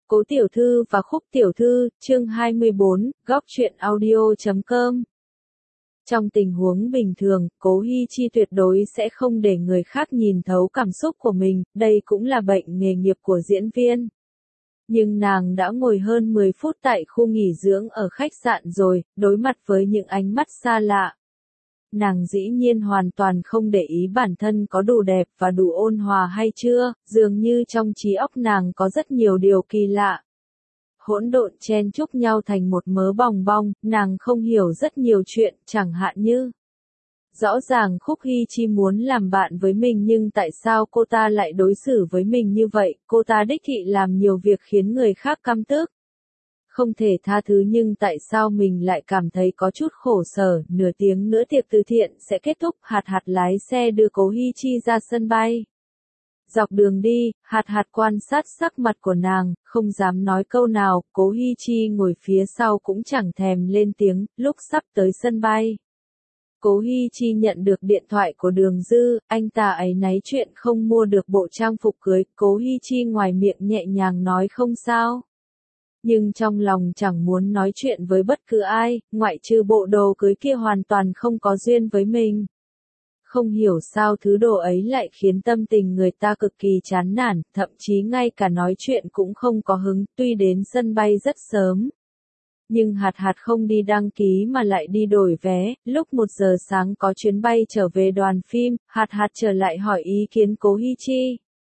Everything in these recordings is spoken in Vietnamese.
Cố Tiểu Thư và Khúc Tiểu Thư, chương 24, góc truyện audio.com. Trong tình huống bình thường, Cố Hi Chi tuyệt đối sẽ không để người khác nhìn thấu cảm xúc của mình, đây cũng là bệnh nghề nghiệp của diễn viên. Nhưng nàng đã ngồi hơn 10 phút tại khu nghỉ dưỡng ở khách sạn rồi, đối mặt với những ánh mắt xa lạ. Nàng dĩ nhiên hoàn toàn không để ý bản thân có đủ đẹp và đủ ôn hòa hay chưa, dường như trong trí óc nàng có rất nhiều điều kỳ lạ. Hỗn độn chen chúc nhau thành một mớ bòng bong, nàng không hiểu rất nhiều chuyện, chẳng hạn như rõ ràng Khúc Hi Chi muốn làm bạn với mình nhưng tại sao cô ta lại đối xử với mình như vậy, cô ta đích thị làm nhiều việc khiến người khác căm tức. Không thể tha thứ nhưng tại sao mình lại cảm thấy có chút khổ sở, nửa tiếng nữa tiệc từ thiện sẽ kết thúc, Hạt lái xe đưa Cố Hi Chi ra sân bay. Dọc đường đi, Hạt quan sát sắc mặt của nàng, không dám nói câu nào, Cố Hi Chi ngồi phía sau cũng chẳng thèm lên tiếng, lúc sắp tới sân bay. Cố Hi Chi nhận được điện thoại của Đường Dư, anh ta ấy náy chuyện không mua được bộ trang phục cưới, Cố Hi Chi ngoài miệng nhẹ nhàng nói không sao. Nhưng trong lòng chẳng muốn nói chuyện với bất cứ ai, ngoại trừ bộ đồ cưới kia hoàn toàn không có duyên với mình. Không hiểu sao thứ đồ ấy lại khiến tâm tình người ta cực kỳ chán nản, thậm chí ngay cả nói chuyện cũng không có hứng, tuy đến sân bay rất sớm. Nhưng Hạt không đi đăng ký mà lại đi đổi vé, lúc 1 giờ sáng có chuyến bay trở về đoàn phim, Hạt trở lại hỏi ý kiến Cố Hi Chi.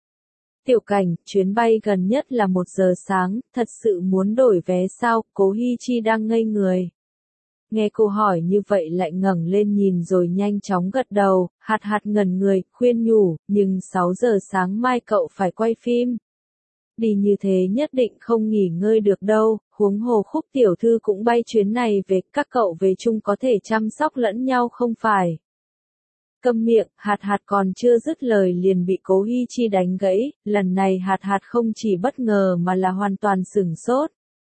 Tiểu Cảnh, chuyến bay gần nhất là 1 giờ sáng, thật sự muốn đổi vé sao, Cố Hi Chi đang ngây người. Nghe cô hỏi như vậy lại ngẩng lên nhìn rồi nhanh chóng gật đầu, Hạt ngẩn người, khuyên nhủ, nhưng 6 giờ sáng mai cậu phải quay phim. Đi như thế nhất định không nghỉ ngơi được đâu, huống hồ Khúc Tiểu Thư cũng bay chuyến này về, các cậu về chung có thể chăm sóc lẫn nhau không phải. Câm miệng, Hạt còn chưa dứt lời liền bị Cố Hi Chi đánh gãy, lần này Hạt không chỉ bất ngờ mà là hoàn toàn sửng sốt.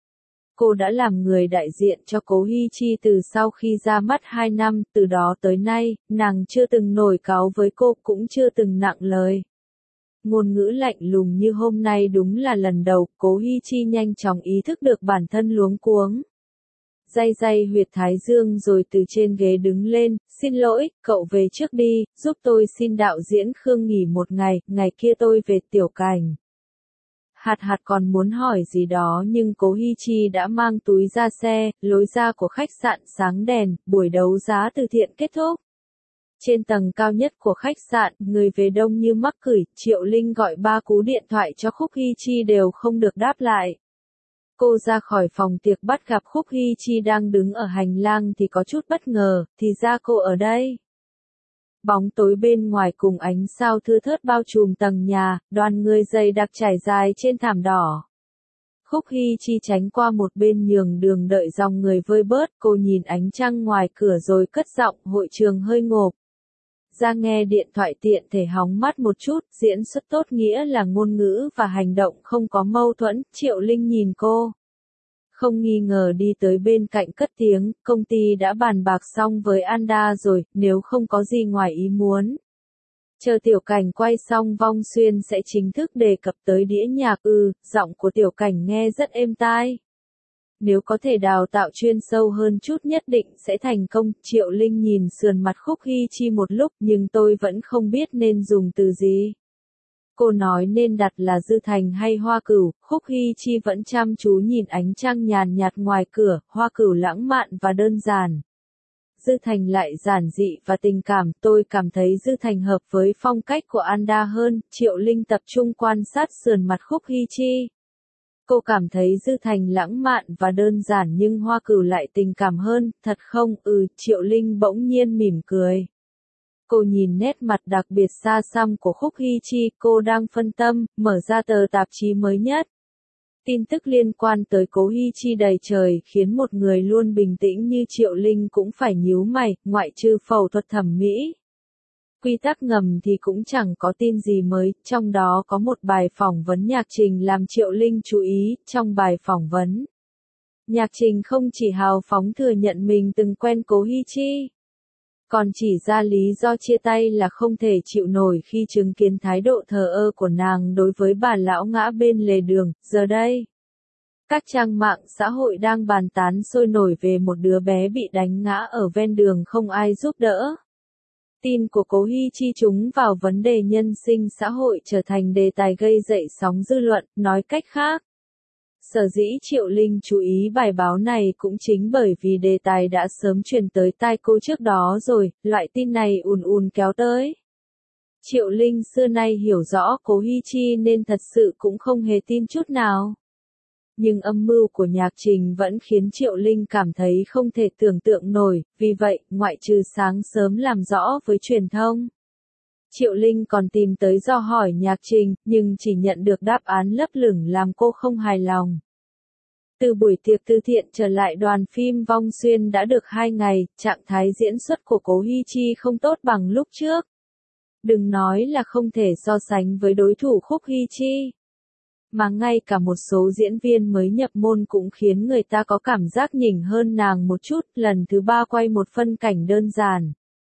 Cô đã làm người đại diện cho Cố Hi Chi từ sau khi ra mắt 2 năm, từ đó tới nay, nàng chưa từng nổi cáu với cô, cũng chưa từng nặng lời. Ngôn ngữ lạnh lùng như hôm nay đúng là lần đầu, Cố Hi Chi nhanh chóng ý thức được bản thân luống cuống. Day huyệt thái dương rồi từ trên ghế đứng lên, xin lỗi, cậu về trước đi, giúp tôi xin đạo diễn Khương nghỉ 1 ngày, ngày kia tôi về Tiểu Cảnh. Hạt còn muốn hỏi gì đó nhưng Cố Hi Chi đã mang túi ra xe, lối ra của khách sạn sáng đèn, buổi đấu giá từ thiện kết thúc. Trên tầng cao nhất của khách sạn, người về đông như mắc cửi, Triệu Linh gọi 3 cú điện thoại cho Khúc Hi Chi đều không được đáp lại. Cô ra khỏi phòng tiệc bắt gặp Khúc Hi Chi đang đứng ở hành lang thì có chút bất ngờ, thì ra cô ở đây. Bóng tối bên ngoài cùng ánh sao thưa thớt bao trùm tầng nhà, đoàn người dày đặc trải dài trên thảm đỏ. Khúc Hi Chi tránh qua một bên nhường đường đợi dòng người vơi bớt, cô nhìn ánh trăng ngoài cửa rồi cất giọng, hội trường hơi ngộp. Ra nghe điện thoại tiện thể hóng mắt một chút, diễn xuất tốt nghĩa là ngôn ngữ và hành động không có mâu thuẫn, Triệu Linh nhìn cô. Không nghi ngờ đi tới bên cạnh cất tiếng, công ty đã bàn bạc xong với Anda rồi, nếu không có gì ngoài ý muốn. Chờ Tiểu Cảnh quay xong Vong Xuyên sẽ chính thức đề cập tới đĩa nhạc, giọng của Tiểu Cảnh nghe rất êm tai. Nếu có thể đào tạo chuyên sâu hơn chút nhất định sẽ thành công, Triệu Linh nhìn sườn mặt Khúc Hi Chi một lúc nhưng tôi vẫn không biết nên dùng từ gì. Cô nói nên đặt là Dư Thành hay Hoa Cửu, Khúc Hi Chi vẫn chăm chú nhìn ánh trăng nhàn nhạt ngoài cửa, Hoa Cửu lãng mạn và đơn giản. Dư Thành lại giản dị và tình cảm, tôi cảm thấy Dư Thành hợp với phong cách của Anda hơn, Triệu Linh tập trung quan sát sườn mặt Khúc Hi Chi. Cô cảm thấy Dư Thành lãng mạn và đơn giản nhưng Hoa Cửu lại tình cảm hơn, thật không, Triệu Linh bỗng nhiên mỉm cười. Cô nhìn nét mặt đặc biệt xa xăm của Khúc Hi Chi, cô đang phân tâm, mở ra tờ tạp chí mới nhất. Tin tức liên quan tới Cố Hi Chi đầy trời khiến một người luôn bình tĩnh như Triệu Linh cũng phải nhíu mày, ngoại trừ phẫu thuật thẩm mỹ. Quy tắc ngầm thì cũng chẳng có tin gì mới, trong đó có một bài phỏng vấn Nhạc Trình làm Triệu Linh chú ý, trong bài phỏng vấn. Nhạc Trình không chỉ hào phóng thừa nhận mình từng quen Cố Hi Chi, còn chỉ ra lý do chia tay là không thể chịu nổi khi chứng kiến thái độ thờ ơ của nàng đối với bà lão ngã bên lề đường, giờ đây. Các trang mạng xã hội đang bàn tán sôi nổi về một đứa bé bị đánh ngã ở ven đường không ai giúp đỡ. Tin của Cố Hi Chi trúng vào vấn đề nhân sinh xã hội trở thành đề tài gây dậy sóng dư luận, nói cách khác. Sở dĩ Triệu Linh chú ý bài báo này cũng chính bởi vì đề tài đã sớm truyền tới tai cô trước đó rồi, loại tin này ùn ùn kéo tới. Triệu Linh xưa nay hiểu rõ Cố Hi Chi nên thật sự cũng không hề tin chút nào. Nhưng âm mưu của Nhạc Trình vẫn khiến Triệu Linh cảm thấy không thể tưởng tượng nổi, vì vậy, ngoại trừ sáng sớm làm rõ với truyền thông. Triệu Linh còn tìm tới dò hỏi Nhạc Trình, nhưng chỉ nhận được đáp án lấp lửng làm cô không hài lòng. Từ buổi tiệc từ thiện trở lại đoàn phim Vong Xuyên đã được 2 ngày, trạng thái diễn xuất của Cố Hi Chi không tốt bằng lúc trước. Đừng nói là không thể so sánh với đối thủ Khúc Hi Chi. Mà ngay cả một số diễn viên mới nhập môn cũng khiến người ta có cảm giác nhỉnh hơn nàng một chút, lần thứ 3 quay một phân cảnh đơn giản.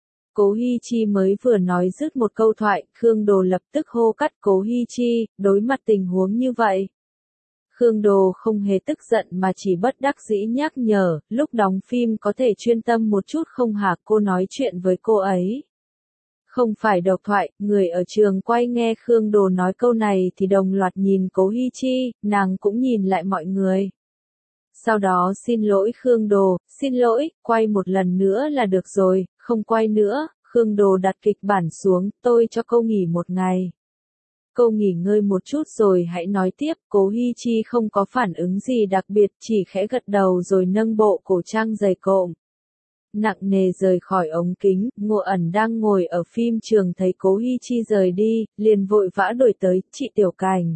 Cố Hi Chi mới vừa nói dứt một câu thoại, Khương Đồ lập tức hô cắt Cố Hi Chi, đối mặt tình huống như vậy. Khương Đồ không hề tức giận mà chỉ bất đắc dĩ nhắc nhở, lúc đóng phim có thể chuyên tâm một chút không hả, cô nói chuyện với cô ấy. Không phải độc thoại, người ở trường quay nghe Khương Đồ nói câu này thì đồng loạt nhìn Cố Hi Chi, nàng cũng nhìn lại mọi người. Sau đó xin lỗi Khương Đồ, xin lỗi, quay một lần nữa là được rồi, không quay nữa, Khương Đồ đặt kịch bản xuống, tôi cho cô nghỉ một ngày. Cô nghỉ ngơi một chút rồi hãy nói tiếp, Cố Hi Chi không có phản ứng gì đặc biệt, chỉ khẽ gật đầu rồi nâng bộ cổ trang dày cộm. Nặng nề rời khỏi ống kính, Ngộ Ẩn đang ngồi ở phim trường thấy Cố Hi Chi rời đi, liền vội vã đuổi tới, chị Tiểu Cảnh.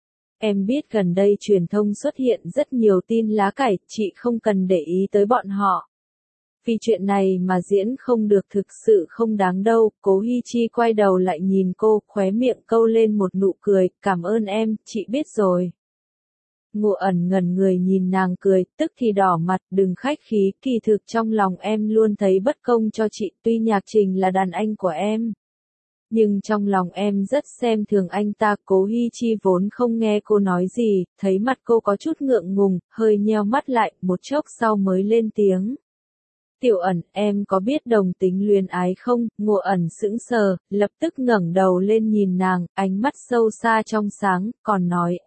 Em biết gần đây truyền thông xuất hiện rất nhiều tin lá cải, chị không cần để ý tới bọn họ. Vì chuyện này mà diễn không được thực sự không đáng đâu, Cố Hi Chi quay đầu lại nhìn cô, khóe miệng câu lên một nụ cười, cảm ơn em, chị biết rồi. Ngộ Ẩn ngẩn người nhìn nàng cười, tức thì đỏ mặt, đừng khách khí, kỳ thực trong lòng em luôn thấy bất công cho chị, tuy Nhạc Trình là đàn anh của em. Nhưng trong lòng em rất xem thường anh ta. Cố Hi Chi vốn không nghe cô nói gì, thấy mặt cô có chút ngượng ngùng, hơi nheo mắt lại, một chốc sau mới lên tiếng. Tiểu Ẩn, em có biết đồng tính luyến ái không? Ngộ Ẩn sững sờ, lập tức ngẩng đầu lên nhìn nàng, ánh mắt sâu xa trong sáng, còn nói,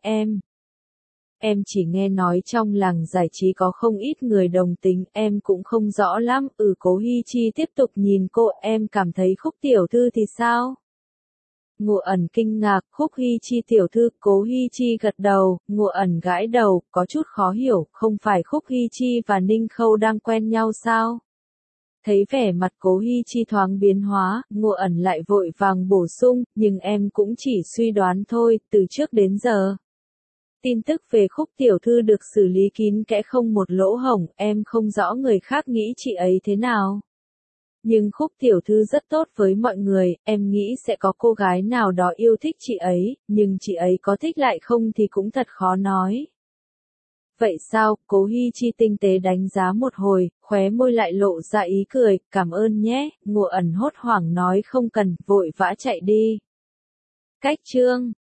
Em chỉ nghe nói trong làng giải trí có không ít người đồng tính, em cũng không rõ lắm. Cố Hi Chi tiếp tục nhìn cô, em cảm thấy Khúc tiểu thư thì sao? Ngộ Ẩn kinh ngạc, Khúc Hi Chi tiểu thư, Cố Hi Chi gật đầu, Ngộ Ẩn gãi đầu, có chút khó hiểu, không phải Khúc Hi Chi và Ninh Khâu đang quen nhau sao? Thấy vẻ mặt Cố Hi Chi thoáng biến hóa, Ngộ Ẩn lại vội vàng bổ sung, nhưng em cũng chỉ suy đoán thôi, từ trước đến giờ. Tin tức về Khúc tiểu thư được xử lý kín kẽ không một lỗ hổng, em không rõ người khác nghĩ chị ấy thế nào. Nhưng Khúc tiểu thư rất tốt với mọi người, em nghĩ sẽ có cô gái nào đó yêu thích chị ấy, nhưng chị ấy có thích lại không thì cũng thật khó nói. Vậy sao? Cố Hi Chi tinh tế đánh giá một hồi, khóe môi lại lộ ra ý cười, cảm ơn nhé. Ngộ Ẩn hốt hoảng nói không cần, vội vã chạy đi. Cách chương